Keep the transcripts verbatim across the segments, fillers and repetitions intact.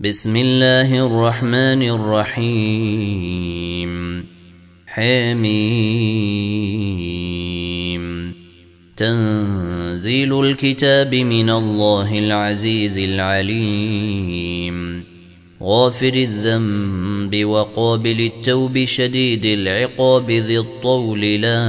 بسم الله الرحمن الرحيم. حميم. تنزيل الكتاب من الله العزيز العليم، غافر الذنب وقابل التوب شديد العقاب ذي الطول، لا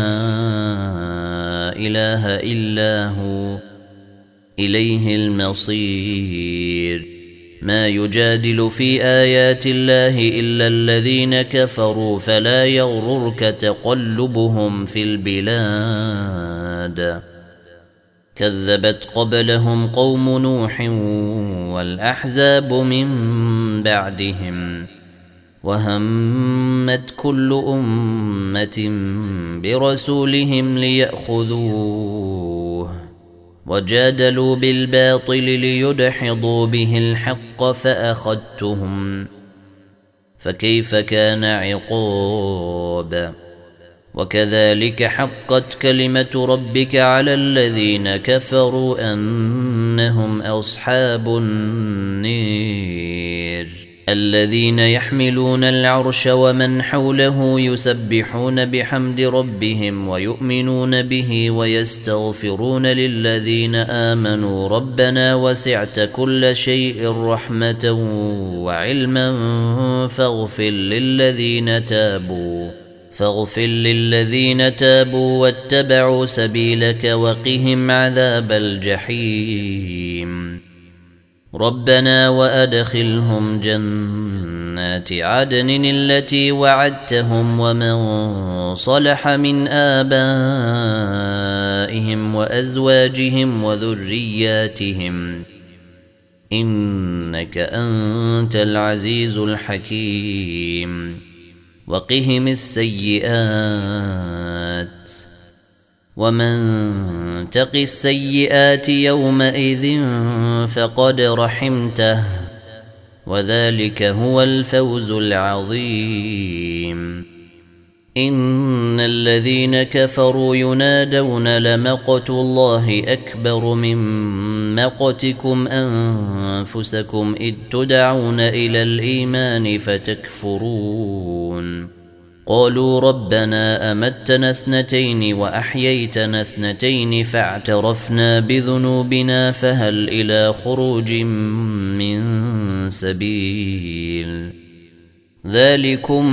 إله إلا هو إليه المصير. ما يجادل في آيات الله إلا الذين كفروا، فلا يغررك تقلبهم في البلاد. كذبت قبلهم قوم نوح والأحزاب من بعدهم، وهمت كل أمة برسولهم ليأخذوه، وجادلوا بالباطل ليدحضوا به الحق فأخذتهم، فكيف كان عقاب. وكذلك حقت كلمة ربك على الذين كفروا أنهم أصحاب النير، الذين يحملون العرش ومن حوله يسبحون بحمد ربهم ويؤمنون به ويستغفرون للذين آمنوا ربنا وسعت كل شيء رحمة وعلما فاغفر للذين تابوا فاغفر للذين تابوا واتبعوا سبيلك وقهم عذاب الجحيم. ربنا وأدخلهم جنات عدن التي وعدتهم ومن صلح من آبائهم وأزواجهم وذرياتهم، إنك أنت العزيز الحكيم. وقهم السيئات، ومن تق السيئات يومئذ فقد رحمته، وذلك هو الفوز العظيم. إن الذين كفروا ينادون لمقت الله أكبر من مقتكم أنفسكم إذ تدعون إلى الإيمان فتكفرون. قالوا ربنا أمتنا اثنتين وأحييتنا اثنتين فاعترفنا بذنوبنا فهل إلى خروج من سبيل. ذلكم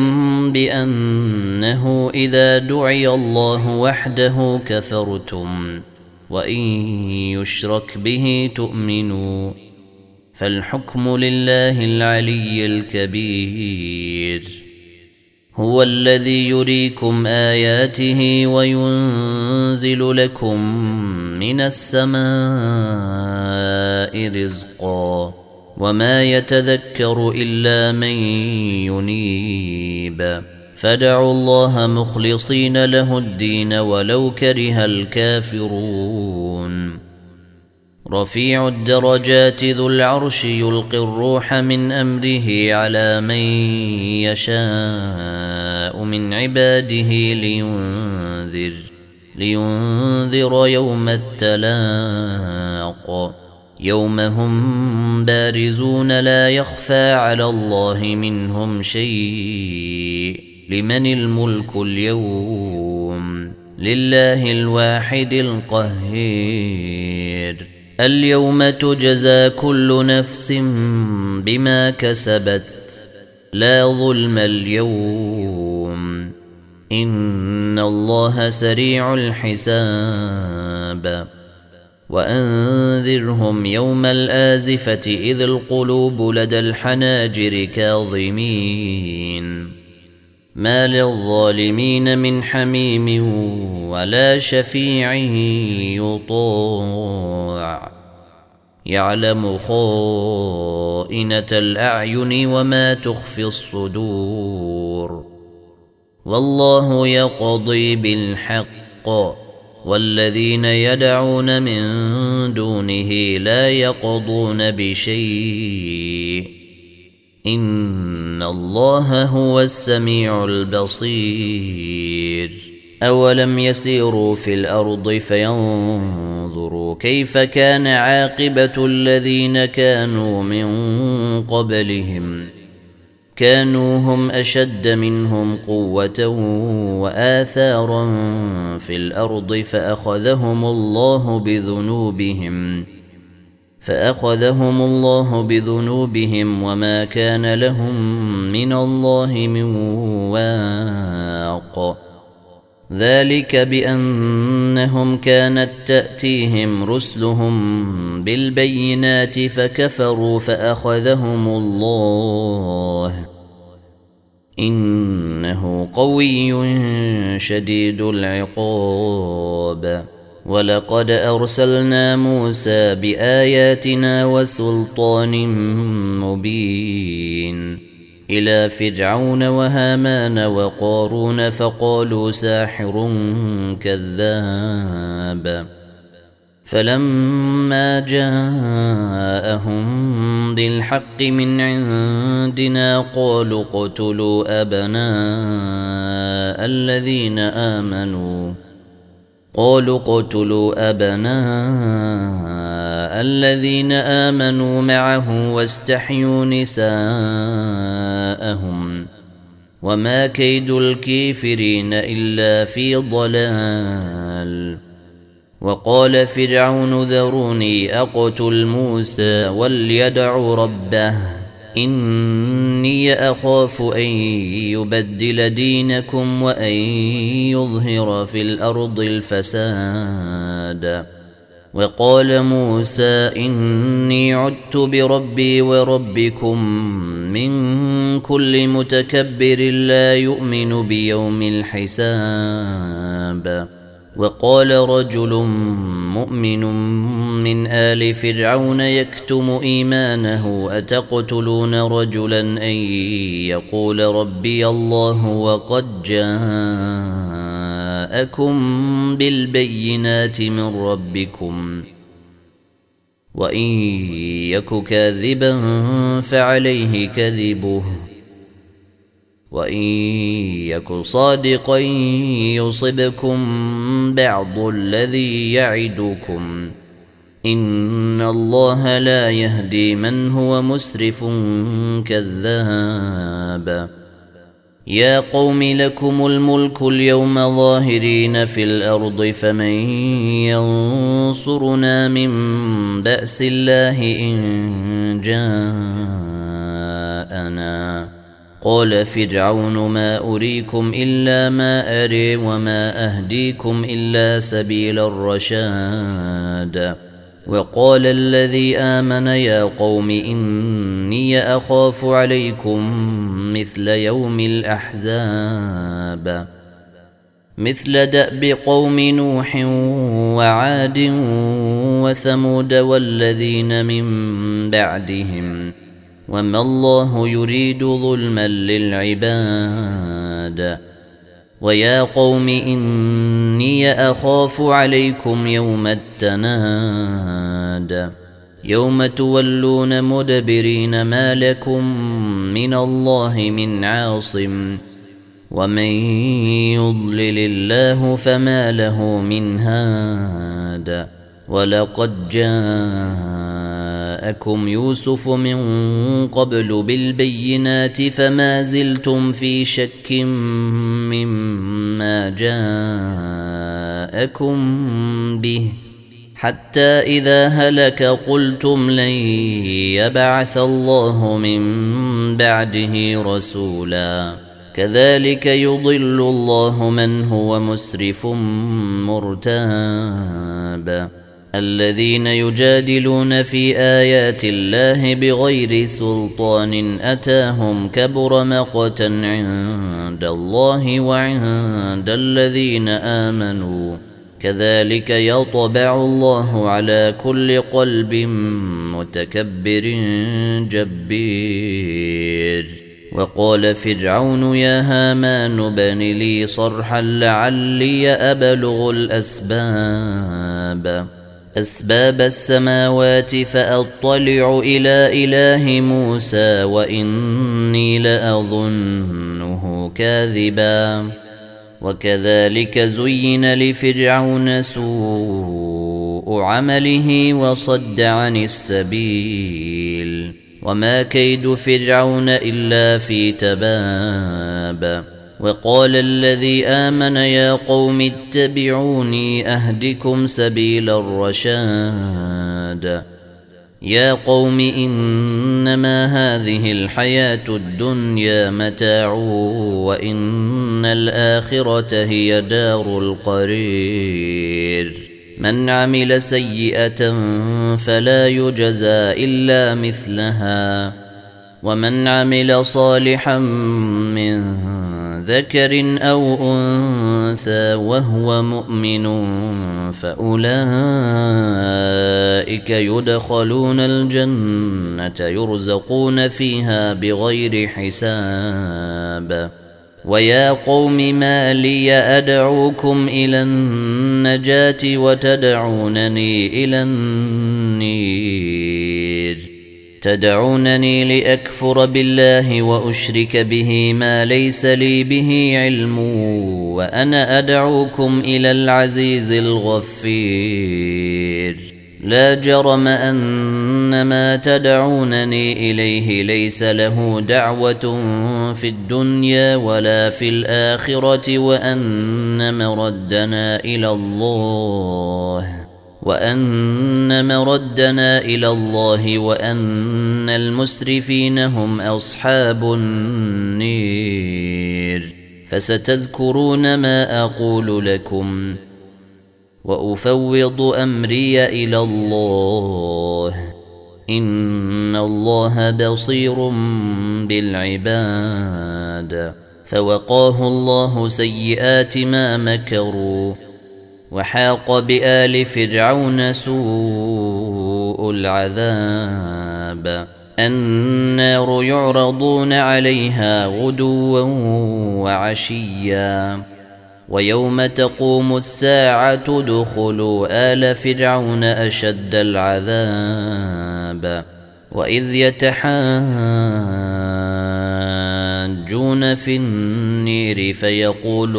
بأنه إذا دعي الله وحده كفرتم، وإن يشرك به تؤمنوا، فالحكم لله العلي الكبير. هو الذي يريكم آياته وينزل لكم من السماء رزقا، وما يتذكر إلا من ينيب. فادعوا الله مخلصين له الدين ولو كره الكافرون. رفيع الدرجات ذو العرش يلقي الروح من أمره على من يشاء من عباده لينذر لينذر يوم التلاق، يوم هم بارزون لا يخفى على الله منهم شيء. لمن الملك اليوم؟ لله الواحد القهير. اليوم تجزى كل نفس بما كسبت، لا ظلم اليوم، إن الله سريع الحساب. وأنذرهم يوم الآزفة إذ القلوب لدى الحناجر كاظمين، ما للظالمين من حميم ولا شفيع يطاع، يعلم خائنة الأعين وما تخفي الصدور. والله يقضي بالحق، والذين يدعون من دونه لا يقضون بشيء، إن الله هو السميع البصير. أولم يسيروا في الأرض فينظروا كيف كان عاقبة الذين كانوا من قبلهم كانوا هم أشد منهم قوة وآثارا في الأرض فأخذهم الله بذنوبهم فأخذهم الله بذنوبهم وما كان لهم من الله من واق ذلك بأنهم كانت تأتيهم رسلهم بالبينات فكفروا فأخذهم الله إنه قوي شديد العقاب ولقد أرسلنا موسى بآياتنا وسلطان مبين إلى فرعون وهامان وقارون فقالوا ساحر كذاب فلما جاءهم بالحق من عندنا قالوا اقتلوا أبناء الذين آمنوا قالوا اقتلوا أبناء الذين آمنوا معه واستحيوا نساءهم وما كيد الكافرين إلا في ضلال وقال فرعون ذروني أقتل موسى وليدع ربه إني أخاف أن يبدل دينكم وأن يظهر في الأرض الفساد وقال موسى إني عدت بربي وربكم من كل متكبر لا يؤمن بيوم الحساب وقال رجل مؤمن من آل فرعون يكتم إيمانه أتقتلون رجلا أن يقول ربي الله وقد جاءكم بالبينات من ربكم وإن يك كاذبا فعليه كذبه وإن يك صادقا يصبكم بعض الذي يعدكم إن الله لا يهدي من هو مسرف كذاب يا قوم لكم الملك اليوم ظاهرين في الأرض فمن ينصرنا من بأس الله إن جاءنا قال فرعون ما أريكم إلا ما أري وما أهديكم إلا سبيل الرشاد وقال الذي آمن يا قوم إني أخاف عليكم مثل يوم الأحزاب مثل دأب قوم نوح وعاد وثمود والذين من بعدهم وما الله يريد ظلما للعباد ويا قوم إني أخاف عليكم يوم التناد يوم تولون مدبرين ما لكم من الله من عاصم ومن يضلل الله فما له من هاد ولقد جاءكم يوسف من قبل بالبينات فما زلتم في شك مما جاءكم به حتى إذا هلك قلتم لن يبعث الله من بعده رسولا كذلك يضل الله من هو مسرف مرتاب الذين يجادلون في آيات الله بغير سلطان أتاهم كبر مقتا عند الله وعند الذين آمنوا كذلك يطبع الله على كل قلب متكبر جبير وقال فرعون يا هامان ابن لي صرحا لعلي أبلغ الأسباب أسباب السماوات فأطلع إلى إله موسى وإني لأظنه كاذبا وكذلك زين لفرعون سوء عمله وصد عن السبيل وما كيد فرعون إلا في تباب وقال الذي آمن يا قوم اتبعوني أهدكم سبيل الرشاد يا قوم إنما هذه الحياة الدنيا متاع وإن الآخرة هي دار القرير من عمل سيئة فلا يجزى إلا مثلها ومن عمل صالحا من ذكر أو أنثى وهو مؤمن فأولئك يدخلون الجنة يرزقون فيها بغير حساب ويا قوم ما لي أدعوكم إلى النجاة وتدعونني إلى النير تدعونني لأكفر بالله وأشرك به ما ليس لي به علم وأنا أدعوكم إلى العزيز الغفير لا جرم أن ما تدعونني إليه ليس له دعوة في الدنيا ولا في الآخرة وأن مردنا إلى الله وأن مردنا إلى الله وأن المسرفين هم أصحاب النير فستذكرون ما أقول لكم وأفوض أمري إلى الله إن الله بصير بالعباد فوقاه الله سيئات ما مكروا وحاق بآل فرعون سوء العذاب النار يعرضون عليها غدوا وعشيا ويوم تقوم الساعة ادخلوا آل فرعون أشد العذاب وإذ يتحاجون في النير فيقول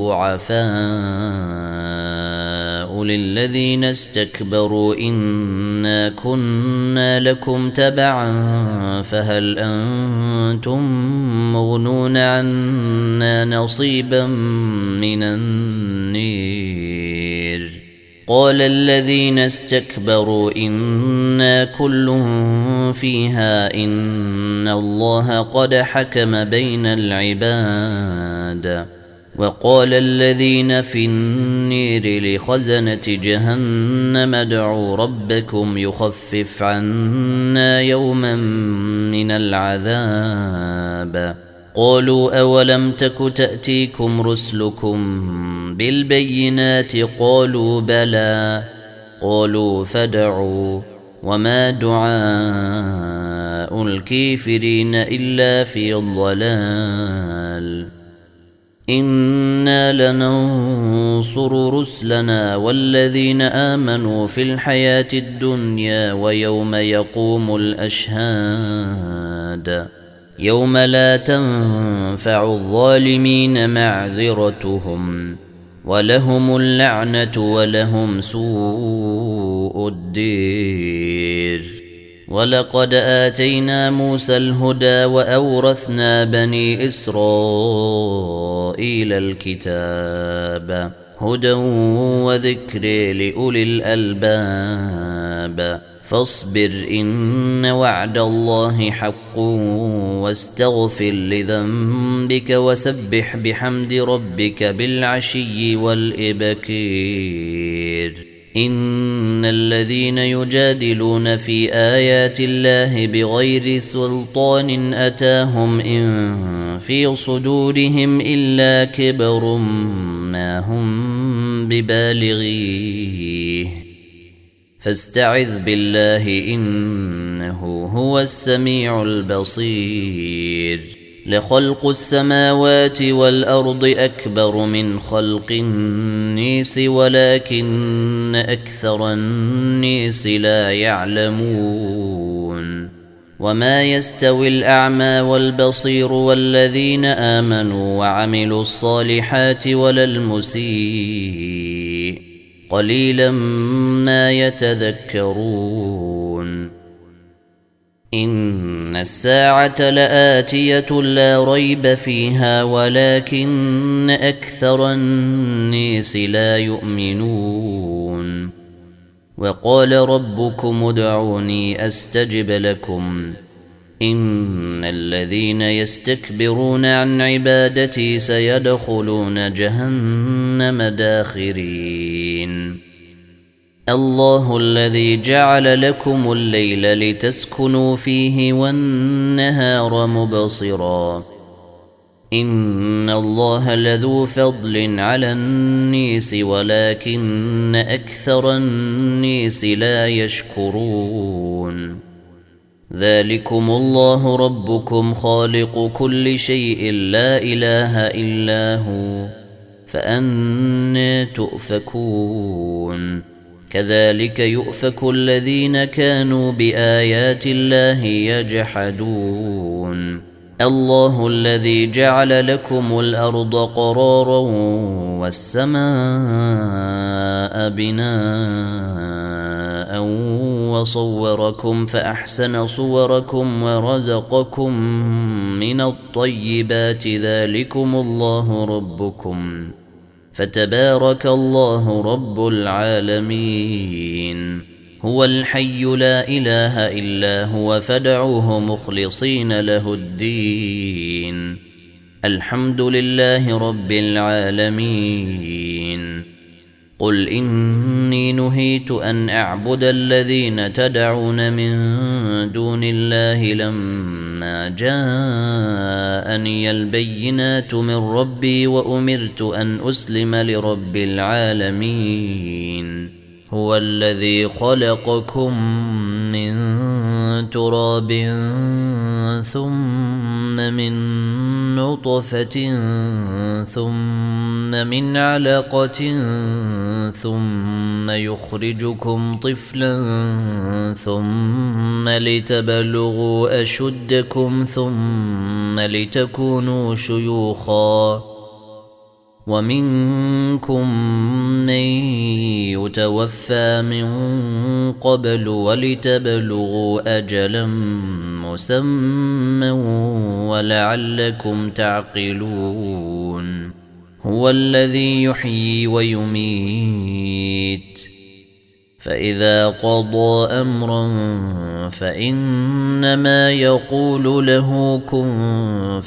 الضعفاء للذين استكبروا إنا كنا لكم تبعا فهل أنتم مغنون عنا نصيبا من النير قال الذين استكبروا إنا كل فيها إن الله قد حكم بين العباد وقال الذين في النير لخزنة جهنم ادعوا ربكم يخفف عنا يوما من العذاب قالوا أولم تك تأتيكم رسلكم بالبينات قالوا بلى قالوا فادعوا وما دعاء الكافرين إلا في الضلال إنا لننصر رسلنا والذين آمنوا في الحياة الدنيا ويوم يقوم الأشهاد يوم لا تنفع الظالمين معذرتهم ولهم اللعنة ولهم سوء الدير ولقد آتينا موسى الهدى وأورثنا بني إسرائيل الكتاب هدى وذكر لأولي الألباب فاصبر إن وعد الله حق واستغفر لذنبك وسبح بحمد ربك بالعشي والإبكير إن الذين يجادلون في آيات الله بغير سلطان أتاهم إن في صدورهم إلا كبر ما هم ببالغيه فاستعذ بالله إنه هو السميع البصير لخلق السماوات والأرض أكبر من خلق الناس ولكن أكثر الناس لا يعلمون وما يستوي الأعمى والبصير والذين آمنوا وعملوا الصالحات ولا المسيء قليلا ما يتذكرون إن الساعة لآتية لا ريب فيها ولكن أكثر الناس لا يؤمنون وقال ربكم ادعوني أستجب لكم إن الذين يستكبرون عن عبادتي سيدخلون جهنم داخرين الله الذي جعل لكم الليل لتسكنوا فيه والنهار مبصرا إن الله لذو فضل على الناس ولكن أكثر الناس لا يشكرون ذلكم الله ربكم خالق كل شيء لا إله إلا هو فأنى تؤفكون كذلك يؤفك الذين كانوا بآيات الله يجحدون الله الذي جعل لكم الأرض قرارا والسماء بناء وصوركم فأحسن صوركم ورزقكم من الطيبات ذلكم الله ربكم فتبارك الله رب العالمين هو الحي لا إله إلا هو فادعوه مخلصين له الدين الحمد لله رب العالمين قل إني نهيت أن أعبد الذين تدعون من دون الله لما جاءني البينات من ربي وأمرت أن أسلم لرب العالمين هو الذي خلقكم من تراب ثم من نطفة ثم من علقة ثم يخرجكم طفلا ثم لتبلغوا أشدكم ثم لتكونوا شيوخا ومنكم من يتوفى من قبل ولتبلغوا أجلا مسمى ولعلكم تعقلون هو الذي يحيي ويميت فإذا قضى أمرا فإنما يقول له كن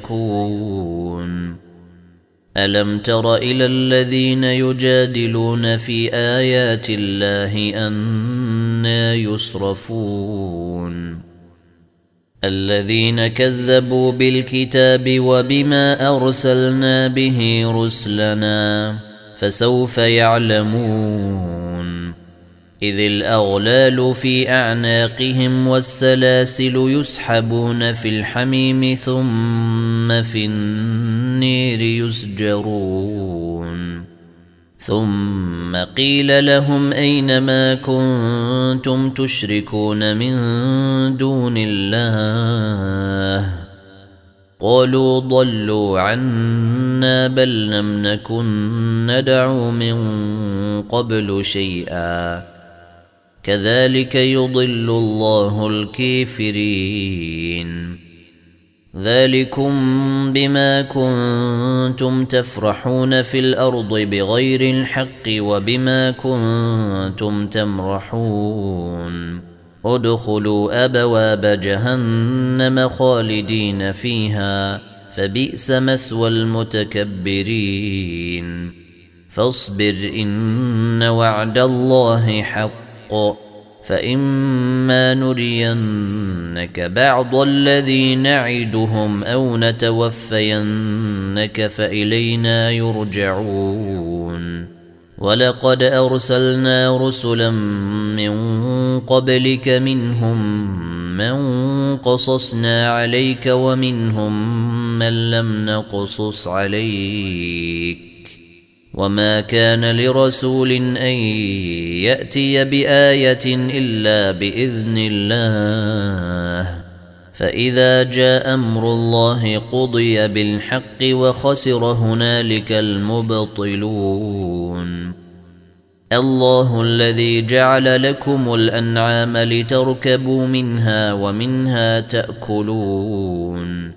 فيكون ألم تر إلى الذين يجادلون في آيات الله أنى يصرفون الذين كذبوا بالكتاب وبما أرسلنا به رسلنا فسوف يعلمون إذ الأغلال في أعناقهم والسلاسل يسحبون في الحميم ثم في النير يسجرون ثم قيل لهم أين ما كنتم تشركون من دون الله قالوا ضلوا عنا بل لم نكن ندعو من قبل شيئا كذلك يضل الله الكافرين ذلكم بما كنتم تفرحون في الأرض بغير الحق وبما كنتم تمرحون ادخلوا أبواب جهنم خالدين فيها فبئس مثوى المتكبرين فاصبر إن وعد الله حق فإما نرينك بعض الذي نعدهم أو نتوفينك فإلينا يرجعون ولقد أرسلنا رسلا من قبلك منهم من قصصنا عليك ومنهم من لم نقصص عليك وما كان لرسول أن يأتي بآية إلا بإذن الله فإذا جاء أمر الله قضي بالحق وخسر هنالك المبطلون الله الذي جعل لكم الأنعام لتركبوا منها ومنها تأكلون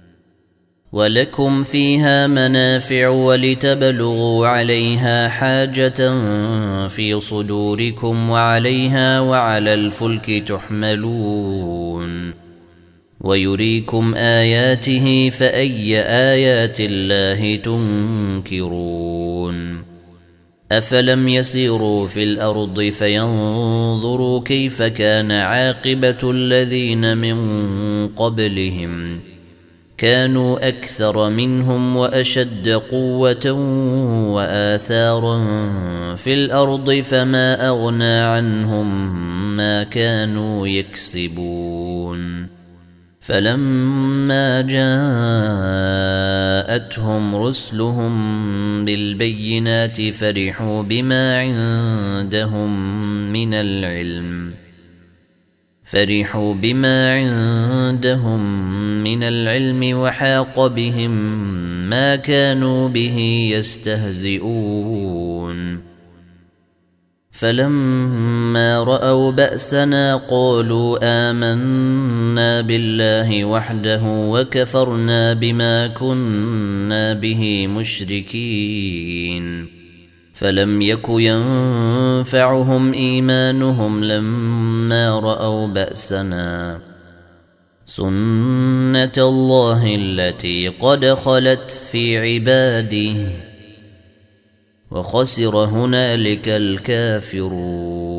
ولكم فيها منافع ولتبلغوا عليها حاجة في صدوركم وعليها وعلى الفلك تحملون ويريكم آياته فأي آيات الله تنكرون أفلم يسيروا في الأرض فينظروا كيف كان عاقبة الذين من قبلهم كانوا أكثر منهم وأشد قوة وآثارا في الأرض فما أغنى عنهم ما كانوا يكسبون فلما جاءتهم رسلهم بالبينات فرحوا بما عندهم من العلم فرحوا بما عندهم من العلم وحاق بهم ما كانوا به يستهزئون فلما رأوا بأسنا قالوا آمنا بالله وحده وكفرنا بما كنا به مشركين فلم يك ينفعهم إيمانهم لما رأوا بأسنا سنة الله التي قد خلت في عباده وخسر هنالك الكافرون